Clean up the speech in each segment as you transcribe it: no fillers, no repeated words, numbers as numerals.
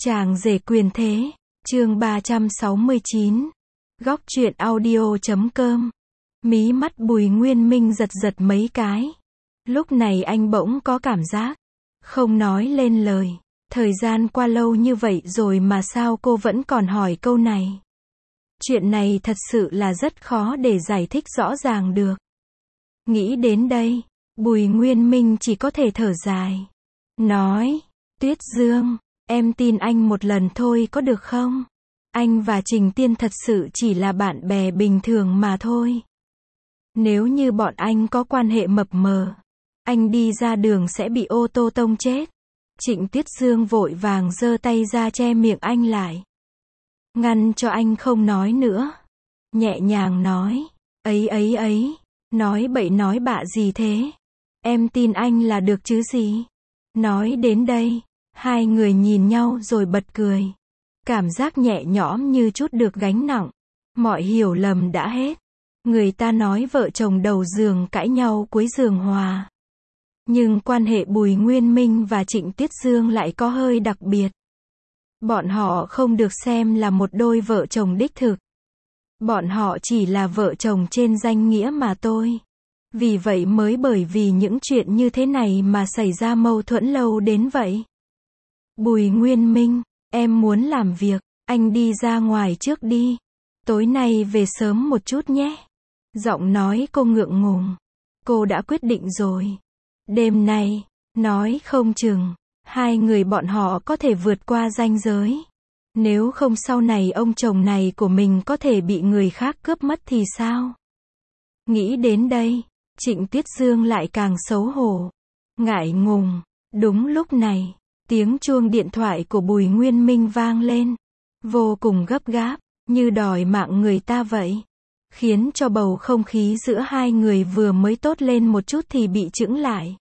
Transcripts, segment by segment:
Chàng rể quyền thế, chương 369. Góc truyện audio.com. Mí mắt Bùi Nguyên Minh giật giật mấy cái. Lúc này anh bỗng có cảm giác không nói lên lời. Thời gian qua lâu như vậy rồi mà sao cô vẫn còn hỏi câu này. Chuyện này thật sự là rất khó để giải thích rõ ràng được. Nghĩ đến đây, Bùi Nguyên Minh chỉ có thể thở dài. Nói, Tuyết Dương, em tin anh một lần thôi có được không? Anh và Trình Tiên thật sự chỉ là bạn bè bình thường mà thôi. Nếu như bọn anh có quan hệ mập mờ, anh đi ra đường sẽ bị ô tô tông chết. Trịnh Tuyết Dương vội vàng giơ tay ra che miệng anh lại. Ngăn cho anh không nói nữa. Nhẹ nhàng nói, ấy, nói bậy nói bạ gì thế? Em tin anh là được chứ gì? Nói đến đây, hai người nhìn nhau rồi bật cười. Cảm giác nhẹ nhõm như chút được gánh nặng. Mọi hiểu lầm đã hết. Người ta nói vợ chồng đầu giường cãi nhau cuối giường hòa. Nhưng quan hệ Bùi Nguyên Minh và Trịnh Tuyết Dương lại có hơi đặc biệt. Bọn họ không được xem là một đôi vợ chồng đích thực. Bọn họ chỉ là vợ chồng trên danh nghĩa mà thôi. Vì vậy mới bởi vì những chuyện như thế này mà xảy ra mâu thuẫn lâu đến vậy. Bùi Nguyên Minh, em muốn làm việc, anh đi ra ngoài trước đi. Tối nay về sớm một chút nhé. Giọng nói cô ngượng ngùng. Cô đã quyết định rồi. Đêm nay, nói không chừng, hai người bọn họ có thể vượt qua ranh giới. Nếu không sau này ông chồng này của mình có thể bị người khác cướp mất thì sao? Nghĩ đến đây, Trịnh Tuyết Dương lại càng xấu hổ. Ngại ngùng. Đúng lúc này, tiếng chuông điện thoại của Bùi Nguyên Minh vang lên. Vô cùng gấp gáp, như đòi mạng người ta vậy. Khiến cho bầu không khí giữa hai người vừa mới tốt lên một chút thì bị chững lại.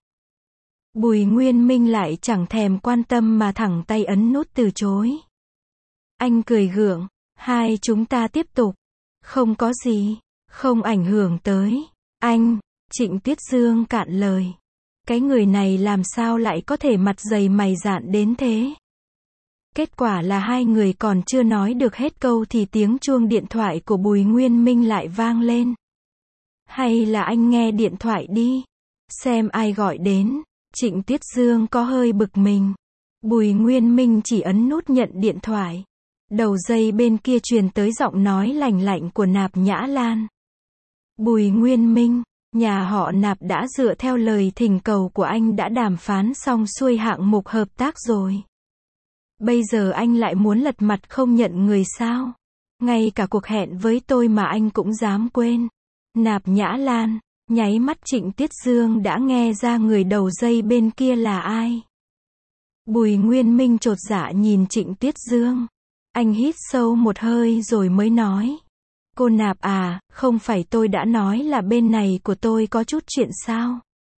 Bùi Nguyên Minh lại chẳng thèm quan tâm mà thẳng tay ấn nút từ chối. Anh cười gượng, hai chúng ta tiếp tục. Không có gì, không ảnh hưởng tới anh. Trịnh Tuyết Dương cạn lời. Cái người này làm sao lại có thể mặt dày mày dạn đến thế? Kết quả là hai người còn chưa nói được hết câu thì tiếng chuông điện thoại của Bùi Nguyên Minh lại vang lên. Hay là anh nghe điện thoại đi, xem ai gọi đến. Trịnh Tuyết Dương có hơi bực mình. Bùi Nguyên Minh chỉ ấn nút nhận điện thoại. Đầu dây bên kia truyền tới giọng nói lành lạnh của Nạp Nhã Lan. Bùi Nguyên Minh, nhà họ Nạp đã dựa theo lời thỉnh cầu của anh đã đàm phán xong xuôi hạng mục hợp tác rồi. Bây giờ anh lại muốn lật mặt không nhận người sao? Ngay cả cuộc hẹn với tôi mà anh cũng dám quên. Nạp Nhã Lan, nháy mắt Trịnh Tuyết Dương đã nghe ra người đầu dây bên kia là ai. Bùi Nguyên Minh chột dạ nhìn Trịnh Tuyết Dương. Anh hít sâu một hơi rồi mới nói. Cô Nạp à, không phải tôi đã nói là bên này của tôi có chút chuyện sao?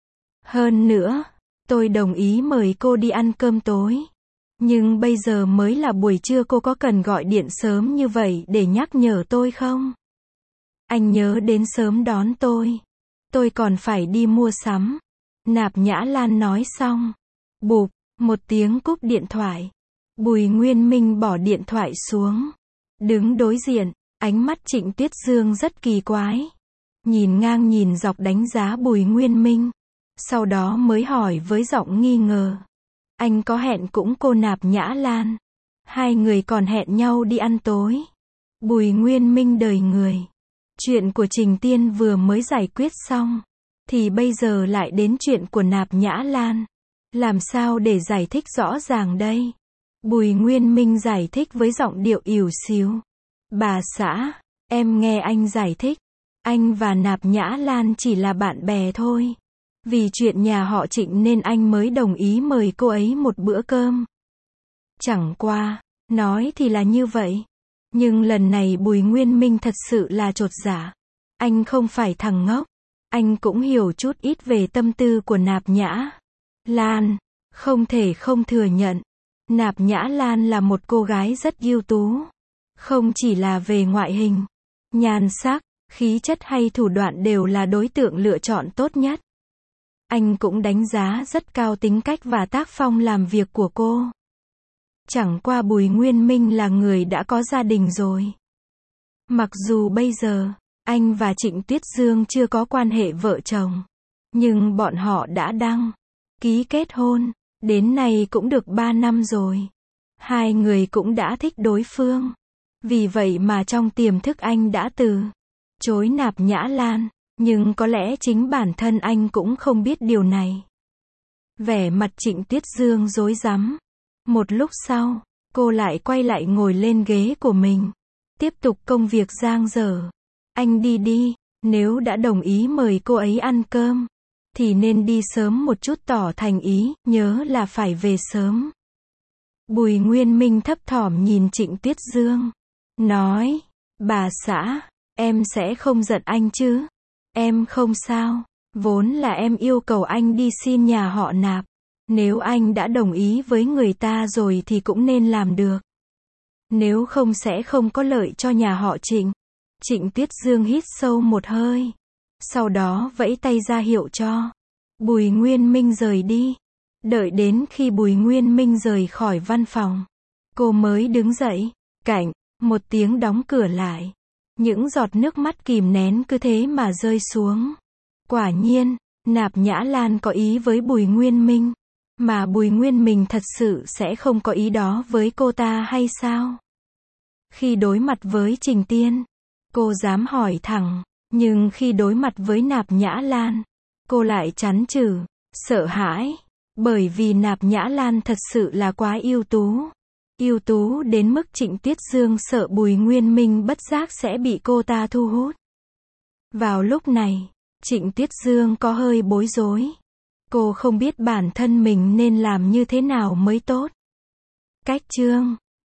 Hơn nữa, tôi đồng ý mời cô đi ăn cơm tối. Nhưng bây giờ mới là buổi trưa, cô có cần gọi điện sớm như vậy để nhắc nhở tôi không? Anh nhớ đến sớm đón tôi. Tôi còn phải đi mua sắm. Nạp Nhã Lan nói xong. Bụp, một tiếng cúp điện thoại. Bùi Nguyên Minh bỏ điện thoại xuống. Đứng đối diện, ánh mắt Trịnh Tuyết Dương rất kỳ quái. Nhìn ngang nhìn dọc đánh giá Bùi Nguyên Minh. Sau đó mới hỏi với giọng nghi ngờ. Anh có hẹn cũng cô Nạp Nhã Lan. Hai người còn hẹn nhau đi ăn tối. Bùi Nguyên Minh đời người. Chuyện của Trình Tiên vừa mới giải quyết xong. Thì bây giờ lại đến chuyện của Nạp Nhã Lan. Làm sao để giải thích rõ ràng đây? Bùi Nguyên Minh giải thích với giọng điệu ỉu xìu. Bà xã, em nghe anh giải thích. Anh và Nạp Nhã Lan chỉ là bạn bè thôi. Vì chuyện nhà họ Trịnh nên anh mới đồng ý mời cô ấy một bữa cơm. Chẳng qua, nói thì là như vậy. Nhưng lần này Bùi Nguyên Minh thật sự là chột dạ. Anh không phải thằng ngốc. Anh cũng hiểu chút ít về tâm tư của Nạp Nhã Lan. Không thể không thừa nhận. Nạp Nhã Lan là một cô gái rất ưu tú. Không chỉ là về ngoại hình, nhan sắc, khí chất hay thủ đoạn đều là đối tượng lựa chọn tốt nhất. Anh cũng đánh giá rất cao tính cách và tác phong làm việc của cô. Chẳng qua Bùi Nguyên Minh là người đã có gia đình rồi. Mặc dù bây giờ, anh và Trịnh Tuyết Dương chưa có quan hệ vợ chồng, nhưng bọn họ đã đăng ký kết hôn, đến nay cũng được 3 năm rồi. Hai người cũng đã thích đối phương. Vì vậy mà trong tiềm thức anh đã từ chối Nạp Nhã Lan, nhưng có lẽ chính bản thân anh cũng không biết điều này. Vẻ mặt Trịnh Tuyết Dương rối rắm. Một lúc sau, cô lại quay lại ngồi lên ghế của mình, tiếp tục công việc dang dở. Anh đi đi, nếu đã đồng ý mời cô ấy ăn cơm, thì nên đi sớm một chút tỏ thành ý, nhớ là phải về sớm. Bùi Nguyên Minh thấp thỏm nhìn Trịnh Tuyết Dương, nói, bà xã, em sẽ không giận anh chứ? Em không sao, vốn là em yêu cầu anh đi xin nhà họ Nạp. Nếu anh đã đồng ý với người ta rồi thì cũng nên làm được. Nếu không sẽ không có lợi cho nhà họ Trịnh. Trịnh Tuyết Dương hít sâu một hơi. Sau đó vẫy tay ra hiệu cho Bùi Nguyên Minh rời đi. Đợi đến khi Bùi Nguyên Minh rời khỏi văn phòng, cô mới đứng dậy. Cạnh, một tiếng đóng cửa lại. Những giọt nước mắt kìm nén cứ thế mà rơi xuống. Quả nhiên, Nạp Nhã Lan có ý với Bùi Nguyên Minh. Mà Bùi Nguyên Minh thật sự sẽ không có ý đó với cô ta hay sao? Khi đối mặt với Trình Tiên, cô dám hỏi thẳng. Nhưng khi đối mặt với Nạp Nhã Lan, cô lại tránh trừ, sợ hãi. Bởi vì Nạp Nhã Lan thật sự là quá ưu tú. Ưu tú đến mức Trịnh Tuyết Dương sợ Bùi Nguyên Minh bất giác sẽ bị cô ta thu hút. Vào lúc này, Trịnh Tuyết Dương có hơi bối rối. Cô không biết bản thân mình nên làm như thế nào mới tốt. Cách chương